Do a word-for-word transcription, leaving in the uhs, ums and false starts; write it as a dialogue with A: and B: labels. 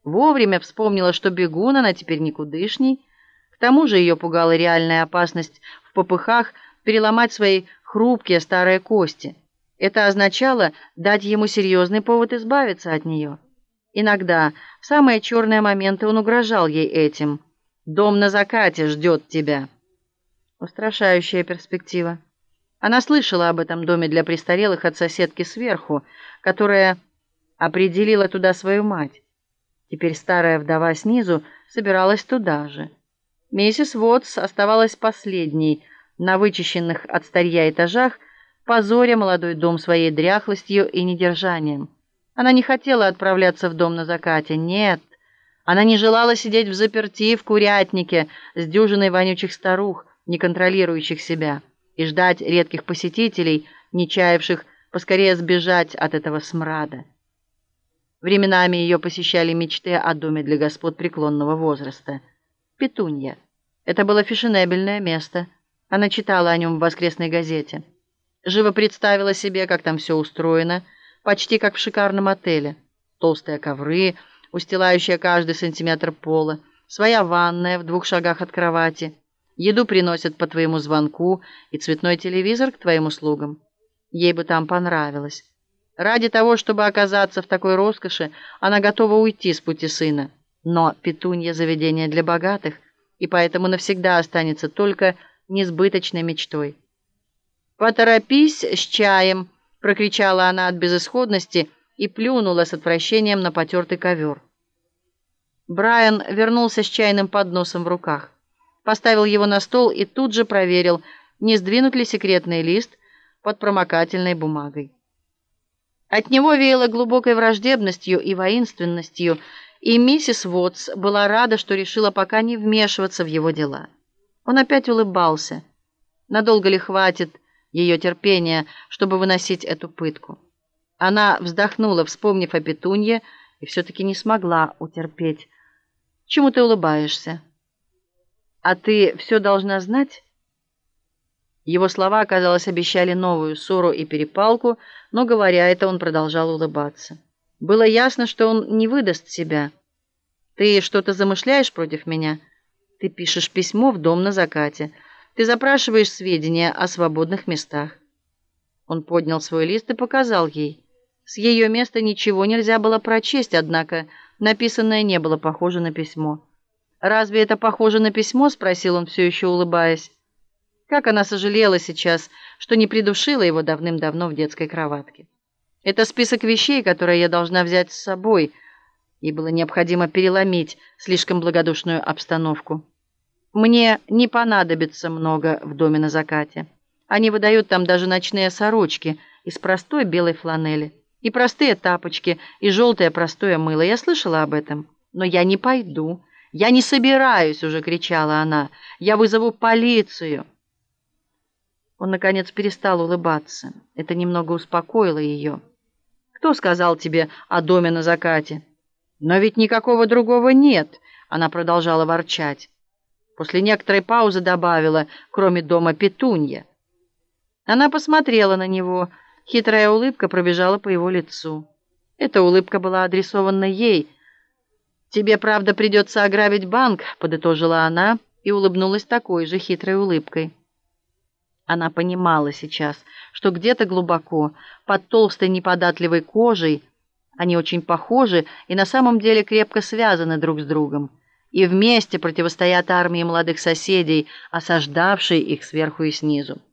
A: Вовремя вспомнила, что бегун она теперь никудышний. К тому же ее пугала реальная опасность в попыхах переломать свои хрупкие старые кости. Это означало дать ему серьезный повод избавиться от нее. Иногда, в самые черные моменты, он угрожал ей этим. «Дом на закате ждет тебя». Устрашающая перспектива. Она слышала об этом доме для престарелых от соседки сверху, которая определила туда свою мать. Теперь старая вдова снизу собиралась туда же. Миссис Вотс оставалась последней на вычищенных от старья этажах, позоря молодой дом своей дряхлостью и недержанием. Она не хотела отправляться в дом на закате. Нет, она не желала сидеть взаперти в курятнике с дюжиной вонючих старух, не контролирующих себя, и ждать редких посетителей, не чаявших поскорее сбежать от этого смрада. Временами ее посещали мечты о доме для господ преклонного возраста. Петунья. Это было фешенебельное место. Она читала о нем в воскресной газете. Живо представила себе, как там все устроено, почти как в шикарном отеле. Толстые ковры, устилающие каждый сантиметр пола, своя ванная в двух шагах от кровати. Еду приносят по твоему звонку и цветной телевизор к твоим услугам. Ей бы там понравилось. Ради того, чтобы оказаться в такой роскоши, она готова уйти с пути сына. Но Петунья — заведение для богатых, и поэтому навсегда останется только несбыточной мечтой. «Поторопись с чаем!» — прокричала она от безысходности и плюнула с отвращением на потертый ковер. Брайан вернулся с чайным подносом в руках, поставил его на стол и тут же проверил, не сдвинут ли секретный лист под промокательной бумагой. От него веяло глубокой враждебностью и воинственностью, и миссис Вотс была рада, что решила пока не вмешиваться в его дела. Он опять улыбался. Надолго ли хватит ее терпения, чтобы выносить эту пытку? Она вздохнула, вспомнив о Петунье, и все-таки не смогла утерпеть. «Чему ты улыбаешься? А ты все должна знать?» Его слова, казалось, обещали новую ссору и перепалку, но, говоря это, он продолжал улыбаться. Было ясно, что он не выдаст себя. «Ты что-то замышляешь против меня? Ты пишешь письмо в дом на закате. Ты запрашиваешь сведения о свободных местах». Он поднял свой лист и показал ей. С ее места ничего нельзя было прочесть, однако написанное не было похоже на письмо. «Разве это похоже на письмо?» — спросил он, все еще улыбаясь. Как она сожалела сейчас, что не придушила его давным-давно в детской кроватке. «Это список вещей, которые я должна взять с собой». Ей было необходимо переломить слишком благодушную обстановку. «Мне не понадобится много в доме на закате. Они выдают там даже ночные сорочки из простой белой фланели, и простые тапочки, и желтое простое мыло. Я слышала об этом. Но я не пойду. Я не собираюсь», — уже кричала она. «Я вызову полицию». Он, наконец, перестал улыбаться. Это немного успокоило ее. «Кто сказал тебе о доме на закате?» «Но ведь никакого другого нет», — она продолжала ворчать. После некоторой паузы добавила: «кроме дома Петунья». Она посмотрела на него. Хитрая улыбка пробежала по его лицу. Эта улыбка была адресована ей. «Тебе, правда, придется ограбить банк», — подытожила она и улыбнулась такой же хитрой улыбкой. Она понимала сейчас, что где-то глубоко, под толстой неподатливой кожей, они очень похожи и на самом деле крепко связаны друг с другом, и вместе противостоят армии молодых соседей, осаждавшей их сверху и снизу.